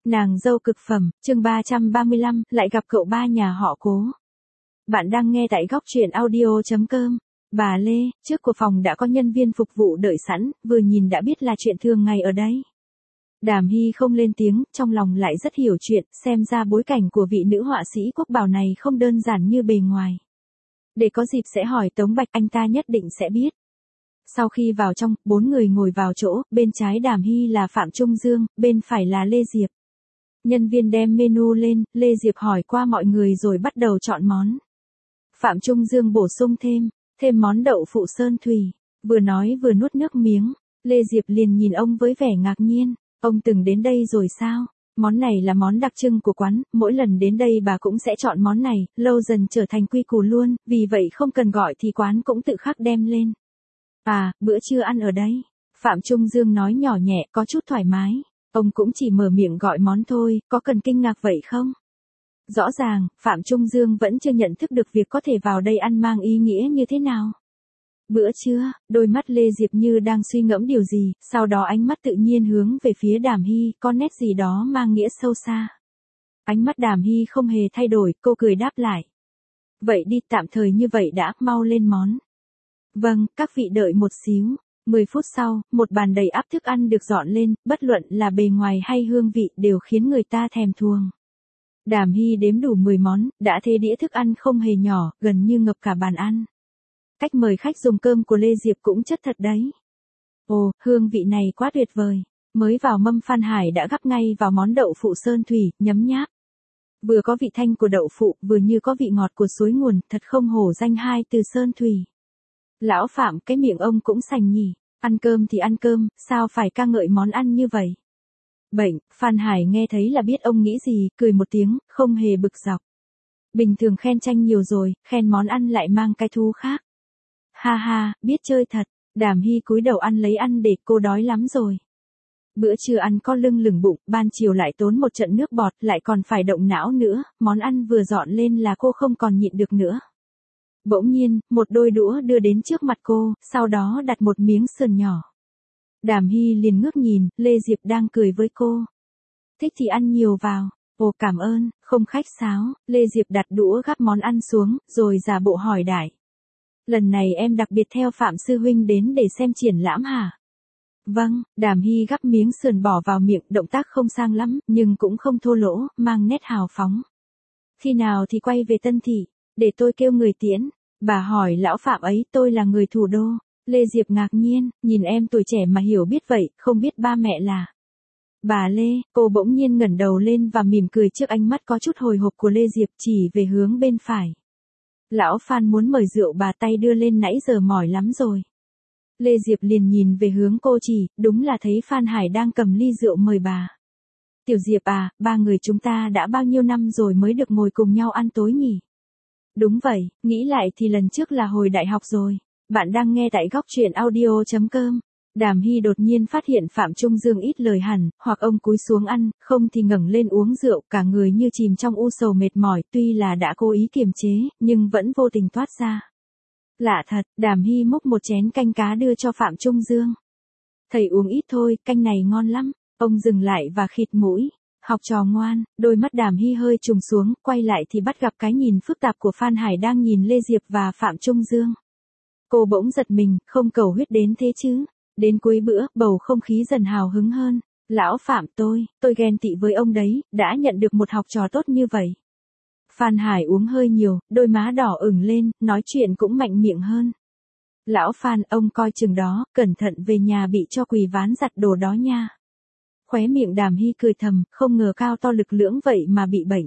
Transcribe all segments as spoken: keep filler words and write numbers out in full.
Nàng dâu cực phẩm, chương ba trăm ba mươi lăm, lại gặp cậu ba nhà họ Cố. Bạn đang nghe tại góc truyện audio.com. Bà Lê, trước của phòng đã có nhân viên phục vụ đợi sẵn, vừa nhìn đã biết là chuyện thường ngày ở đấy. Đàm Hy không lên tiếng, trong lòng lại rất hiểu chuyện, xem ra bối cảnh của vị nữ họa sĩ quốc bảo này không đơn giản như bề ngoài. Để có dịp sẽ hỏi Tống Bạch, anh ta nhất định sẽ biết. Sau khi vào trong, bốn người ngồi vào chỗ, bên trái Đàm Hy là Phạm Trung Dương, bên phải là Lê Diệp. Nhân viên đem menu lên, Lê Diệp hỏi qua mọi người rồi bắt đầu chọn món. Phạm Trung Dương bổ sung thêm, thêm món đậu phụ sơn thủy. Vừa nói vừa nuốt nước miếng, Lê Diệp liền nhìn ông với vẻ ngạc nhiên. Ông từng đến đây rồi sao? Món này là món đặc trưng của quán, mỗi lần đến đây bà cũng sẽ chọn món này, lâu dần trở thành quy củ luôn, vì vậy không cần gọi thì quán cũng tự khắc đem lên. À, bữa trưa ăn ở đây. Phạm Trung Dương nói nhỏ nhẹ, có chút thoải mái. Ông cũng chỉ mở miệng gọi món thôi, có cần kinh ngạc vậy không? Rõ ràng, Phạm Trung Dương vẫn chưa nhận thức được việc có thể vào đây ăn mang ý nghĩa như thế nào. Bữa trưa, đôi mắt Lê Diệp như đang suy ngẫm điều gì, sau đó ánh mắt tự nhiên hướng về phía Đàm Hy, có nét gì đó mang nghĩa sâu xa. Ánh mắt Đàm Hy không hề thay đổi, cô cười đáp lại. Vậy đi, tạm thời như vậy đã, mau lên món. Vâng, các vị đợi một xíu. mười phút sau, một bàn đầy ắp thức ăn được dọn lên, bất luận là bề ngoài hay hương vị đều khiến người ta thèm thuồng. Đàm Hy đếm đủ mười món, đã thế đĩa thức ăn không hề nhỏ, gần như ngập cả bàn ăn. Cách mời khách dùng cơm của Lê Diệp cũng chất thật đấy. Ồ, hương vị này quá tuyệt vời. Mới vào mâm Phan Hải đã gắp ngay vào món đậu phụ sơn thủy, nhấm nháp. Vừa có vị thanh của đậu phụ, vừa như có vị ngọt của suối nguồn, thật không hổ danh hai từ sơn thủy. Lão Phạm, cái miệng ông cũng sành nhỉ, ăn cơm thì ăn cơm, sao phải ca ngợi món ăn như vậy? Bệnh, Phan Hải nghe thấy là biết ông nghĩ gì, cười một tiếng, không hề bực dọc. Bình thường khen tranh nhiều rồi, khen món ăn lại mang cái thú khác. Ha ha, biết chơi thật. Đàm Hy cúi đầu ăn lấy ăn để cô đói lắm rồi. Bữa trưa ăn có lưng lửng bụng, ban chiều lại tốn một trận nước bọt, lại còn phải động não nữa, món ăn vừa dọn lên là cô không còn nhịn được nữa. Bỗng nhiên, một đôi đũa đưa đến trước mặt cô, sau đó đặt một miếng sườn nhỏ. Đàm Hy liền ngước nhìn, Lê Diệp đang cười với cô. Thích thì ăn nhiều vào. Ồ, cảm ơn, không khách sáo. Lê Diệp đặt đũa gắp món ăn xuống, rồi giả bộ hỏi đại. Lần này em đặc biệt theo Phạm Sư Huynh đến để xem triển lãm hả? Vâng, Đàm Hy gắp miếng sườn bỏ vào miệng, động tác không sang lắm, nhưng cũng không thô lỗ, mang nét hào phóng. Khi nào thì quay về Tân Thị, để tôi kêu người tiễn. Bà hỏi lão Phạm ấy, tôi là người thủ đô. Lê Diệp ngạc nhiên, nhìn em tuổi trẻ mà hiểu biết vậy, không biết ba mẹ là. Bà Lê, cô bỗng nhiên ngẩng đầu lên và mỉm cười trước ánh mắt có chút hồi hộp của Lê Diệp, chỉ về hướng bên phải. Lão Phan muốn mời rượu, bà tay đưa lên, nãy giờ mỏi lắm rồi. Lê Diệp liền nhìn về hướng cô chỉ, đúng là thấy Phan Hải đang cầm ly rượu mời bà. Tiểu Diệp à, ba người chúng ta đã bao nhiêu năm rồi mới được ngồi cùng nhau ăn tối nhỉ? Đúng vậy, nghĩ lại thì lần trước là hồi đại học rồi. Bạn đang nghe tại góc truyện audio.com. Đàm Hy đột nhiên phát hiện Phạm Trung Dương ít lời hẳn, hoặc ông cúi xuống ăn, không thì ngẩng lên uống rượu, cả người như chìm trong u sầu mệt mỏi, tuy là đã cố ý kiềm chế, nhưng vẫn vô tình toát ra. Lạ thật, Đàm Hy múc một chén canh cá đưa cho Phạm Trung Dương. Thầy uống ít thôi, canh này ngon lắm. Ông dừng lại và khịt mũi. Học trò ngoan, đôi mắt Đàm Hy hơi trùng xuống, quay lại thì bắt gặp cái nhìn phức tạp của Phan Hải đang nhìn Lê Diệp và Phạm Trung Dương. Cô bỗng giật mình, không cầu huyết đến thế chứ. Đến cuối bữa, bầu không khí dần hào hứng hơn. Lão Phạm, tôi, tôi ghen tị với ông đấy, đã nhận được một học trò tốt như vậy. Phan Hải uống hơi nhiều, đôi má đỏ ửng lên, nói chuyện cũng mạnh miệng hơn. Lão Phan, ông coi chừng đó, cẩn thận về nhà bị cho quỳ ván giặt đồ đó nha. Khóe miệng Đàm Hy cười thầm, không ngờ cao to lực lưỡng vậy mà bị bệnh.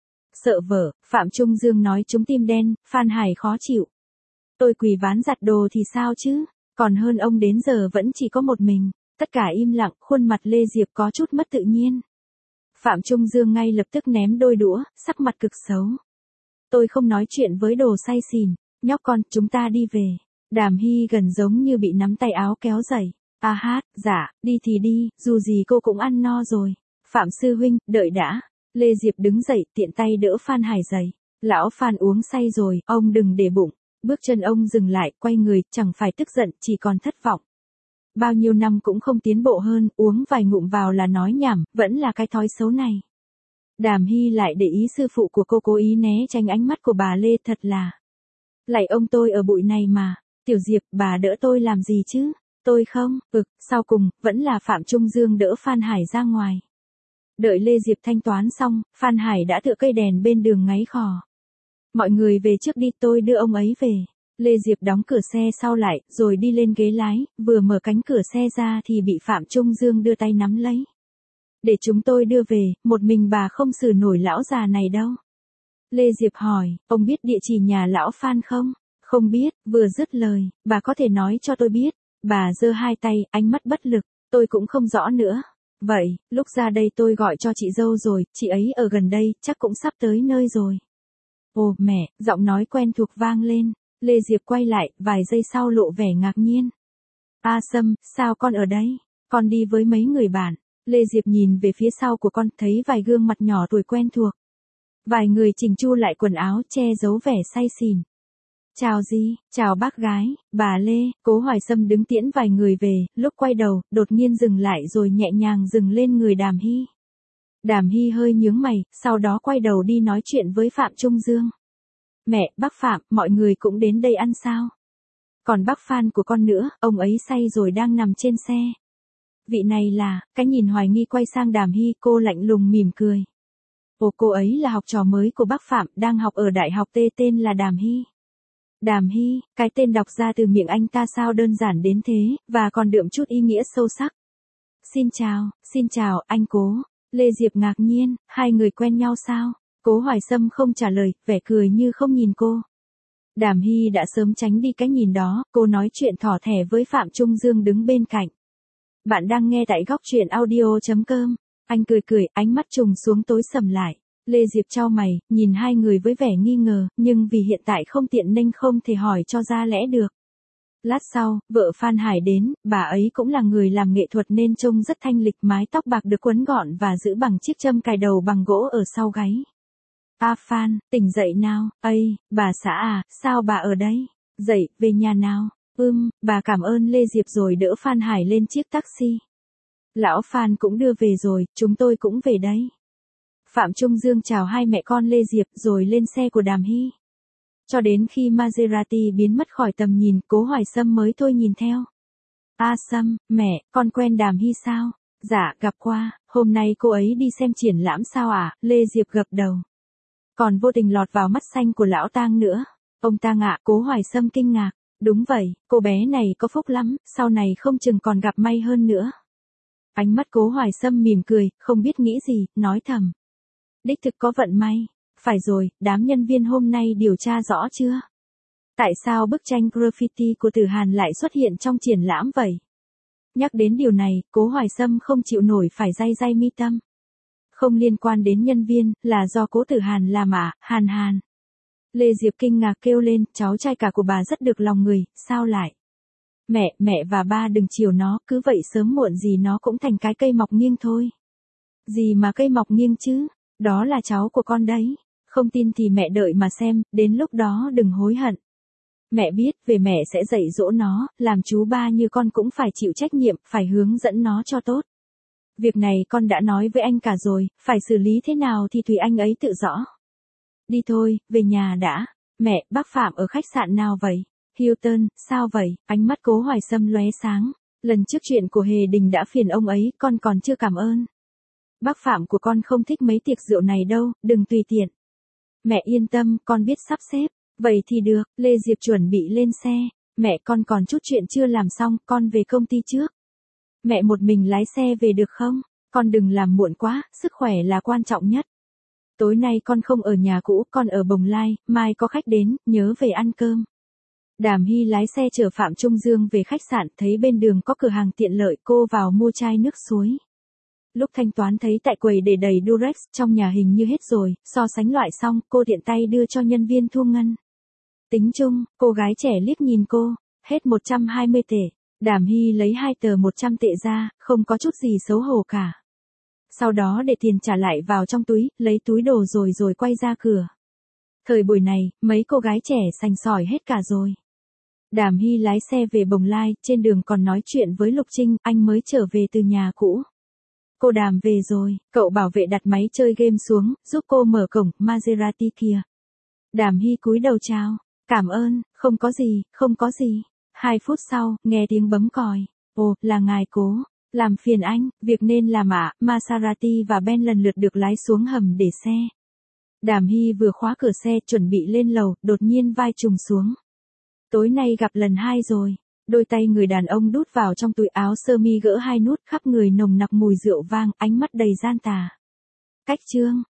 Sợ vợ, Phạm Trung Dương nói trúng tim đen, Phan Hải khó chịu. Tôi quỳ ván giặt đồ thì sao chứ, còn hơn ông đến giờ vẫn chỉ có một mình. Tất cả im lặng, khuôn mặt Lê Diệp có chút mất tự nhiên. Phạm Trung Dương ngay lập tức ném đôi đũa, sắc mặt cực xấu. Tôi không nói chuyện với đồ say xỉn, nhóc con, chúng ta đi về. Đàm Hy gần giống như bị nắm tay áo kéo dậy. A hát, dạ, đi thì đi, dù gì cô cũng ăn no rồi. Phạm Sư Huynh, đợi đã. Lê Diệp đứng dậy, tiện tay đỡ Phan Hải dậy. Lão Phan uống say rồi, ông đừng để bụng. Bước chân ông dừng lại, quay người, chẳng phải tức giận, chỉ còn thất vọng. bao nhiêu năm cũng không tiến bộ hơn, uống vài ngụm vào là nói nhảm, vẫn là cái thói xấu này. Đàm Hy lại để ý sư phụ của cô cố ý né tránh ánh mắt của bà Lê, thật là. Lạy ông, tôi ở bụi này mà, Tiểu Diệp, bà đỡ tôi làm gì chứ, tôi không, ực, sau cùng, vẫn là Phạm Trung Dương đỡ Phan Hải ra ngoài. Đợi Lê Diệp thanh toán xong, Phan Hải đã tựa cây đèn bên đường ngáy khò. Mọi người về trước đi, tôi đưa ông ấy về. Lê Diệp đóng cửa xe sau lại, rồi đi lên ghế lái, vừa mở cánh cửa xe ra thì bị Phạm Trung Dương đưa tay nắm lấy. Để chúng tôi đưa về, một mình bà không xử nổi lão già này đâu. Lê Diệp hỏi, ông biết địa chỉ nhà lão Phan không? Không biết, vừa dứt lời, bà có thể nói cho tôi biết. Bà giơ hai tay, ánh mắt bất lực, tôi cũng không rõ nữa. Vậy, lúc ra đây tôi gọi cho chị dâu rồi, chị ấy ở gần đây, chắc cũng sắp tới nơi rồi. Ồ, mẹ, giọng nói quen thuộc vang lên. Lê Diệp quay lại, vài giây sau lộ vẻ ngạc nhiên. A Sâm, sao con ở đây? Con đi với mấy người bạn. Lê Diệp nhìn về phía sau của con, thấy vài gương mặt nhỏ tuổi quen thuộc. Vài người chỉnh chu lại quần áo, che giấu vẻ say xỉn. Chào gì, chào bác gái, bà Lê. Cố Hoài Sâm đứng tiễn vài người về, lúc quay đầu, đột nhiên dừng lại rồi nhẹ nhàng dừng lên người Đàm Hy. Đàm Hy hơi nhướng mày, sau đó quay đầu đi nói chuyện với Phạm Trung Dương. Mẹ, bác Phạm, mọi người cũng đến đây ăn sao? Còn bác Phan của con nữa, ông ấy say rồi đang nằm trên xe. Vị này là, cái nhìn hoài nghi quay sang Đàm Hy, cô lạnh lùng mỉm cười. Ồ, cô ấy là học trò mới của bác Phạm, đang học ở đại học T, tên là Đàm Hy. Đàm Hy, cái tên đọc ra từ miệng anh ta sao đơn giản đến thế, và còn đượm chút ý nghĩa sâu sắc. Xin chào, xin chào, anh Cố. Lê Diệp ngạc nhiên, hai người quen nhau sao? Cố Hoài Sâm không trả lời, vẻ cười như không nhìn cô. Đàm Hy đã sớm tránh đi cái nhìn đó, cô nói chuyện thỏ thẻ với Phạm Trung Dương đứng bên cạnh. Bạn đang nghe tại góc truyện audio chấm com. Anh cười cười, ánh mắt trùng xuống tối sầm lại. Lê Diệp chau mày, nhìn hai người với vẻ nghi ngờ, nhưng vì hiện tại không tiện nên không thể hỏi cho ra lẽ được. Lát sau, vợ Phan Hải đến, bà ấy cũng là người làm nghệ thuật nên trông rất thanh lịch, mái tóc bạc được quấn gọn và giữ bằng chiếc châm cài đầu bằng gỗ ở sau gáy. A Phan, tỉnh dậy nào, ây, bà xã à, sao bà ở đây? Dậy, về nhà nào? Ưm, bà cảm ơn Lê Diệp rồi đỡ Phan Hải lên chiếc taxi. Lão Phan cũng đưa về rồi, chúng tôi cũng về đây. Phạm Trung Dương chào hai mẹ con Lê Diệp rồi lên xe của Đàm Hy. Cho đến khi Maserati biến mất khỏi tầm nhìn, Cố Hoài Sâm mới thôi nhìn theo. A Sâm, mẹ, con quen Đàm Hy sao? Dạ, gặp qua, hôm nay cô ấy đi xem triển lãm sao à? Lê Diệp gật đầu. Còn vô tình lọt vào mắt xanh của lão Tang nữa. Ông Tang ạ, Cố Hoài Sâm kinh ngạc. Đúng vậy, cô bé này có phúc lắm, sau này không chừng còn gặp may hơn nữa. Ánh mắt Cố Hoài Sâm mỉm cười, không biết nghĩ gì, nói thầm. Đích thực có vận may. Phải rồi, đám nhân viên hôm nay điều tra rõ chưa? Tại sao bức tranh graffiti của Tử Hàn lại xuất hiện trong triển lãm vậy? Nhắc đến điều này, Cố Hoài Sâm không chịu nổi phải day day mi tâm. Không liên quan đến nhân viên, là do Cố Tử Hàn làm à, Hàn Hàn. Lê Diệp kinh ngạc kêu lên, cháu trai cả của bà rất được lòng người, sao lại? Mẹ, mẹ và ba đừng chiều nó, cứ vậy sớm muộn gì nó cũng thành cái cây mọc nghiêng thôi. Gì mà cây mọc nghiêng chứ? Đó là cháu của con đấy. Không tin thì mẹ đợi mà xem, đến lúc đó đừng hối hận. Mẹ biết, về mẹ sẽ dạy dỗ nó, làm chú ba như con cũng phải chịu trách nhiệm, phải hướng dẫn nó cho tốt. Việc này con đã nói với anh cả rồi, phải xử lý thế nào thì tùy anh ấy tự rõ. Đi thôi, về nhà đã. Mẹ, bác Phạm ở khách sạn nào vậy? Hilton, sao vậy? Ánh mắt Cố Hoài Sâm lóe sáng. Lần trước chuyện của Hề Đình đã phiền ông ấy, con còn chưa cảm ơn. Bác Phạm của con không thích mấy tiệc rượu này đâu, đừng tùy tiện. Mẹ yên tâm, con biết sắp xếp. Vậy thì được, Lê Diệp chuẩn bị lên xe. Mẹ, con còn chút chuyện chưa làm xong, con về công ty trước. Mẹ một mình lái xe về được không? Con đừng làm muộn quá, sức khỏe là quan trọng nhất. Tối nay con không ở nhà cũ, con ở Bồng Lai, mai có khách đến, nhớ về ăn cơm. Đàm Hy lái xe chở Phạm Trung Dương về khách sạn, thấy bên đường có cửa hàng tiện lợi, cô vào mua chai nước suối. Lúc thanh toán thấy tại quầy để đầy Durex, trong nhà hình như hết rồi, so sánh loại xong, cô tiện tay đưa cho nhân viên thu ngân. Tính chung, cô gái trẻ liếc nhìn cô, hết một trăm hai mươi tệ. Đàm Hy lấy hai tờ một trăm tệ ra, không có chút gì xấu hổ cả. Sau đó để tiền trả lại vào trong túi, lấy túi đồ rồi rồi quay ra cửa. Thời buổi này, mấy cô gái trẻ sành sỏi hết cả rồi. Đàm Hy lái xe về Bồng Lai, trên đường còn nói chuyện với Lục Trinh, anh mới trở về từ nhà cũ. Cô Đàm về rồi, cậu bảo vệ đặt máy chơi game xuống, giúp cô mở cổng, Maserati kìa. Đàm Hy cúi đầu chào, cảm ơn, không có gì, không có gì. Hai phút sau, nghe tiếng bấm còi. Ồ, là ngài Cố. Làm phiền anh, việc nên làm ạ, Maserati và Ben lần lượt được lái xuống hầm để xe. Đàm Hy vừa khóa cửa xe chuẩn bị lên lầu, đột nhiên vai trùng xuống. Tối nay gặp lần hai rồi. Đôi tay người đàn ông đút vào trong túi áo sơ mi gỡ hai nút, khắp người nồng nặc mùi rượu vang, ánh mắt đầy gian tà. Cách chương.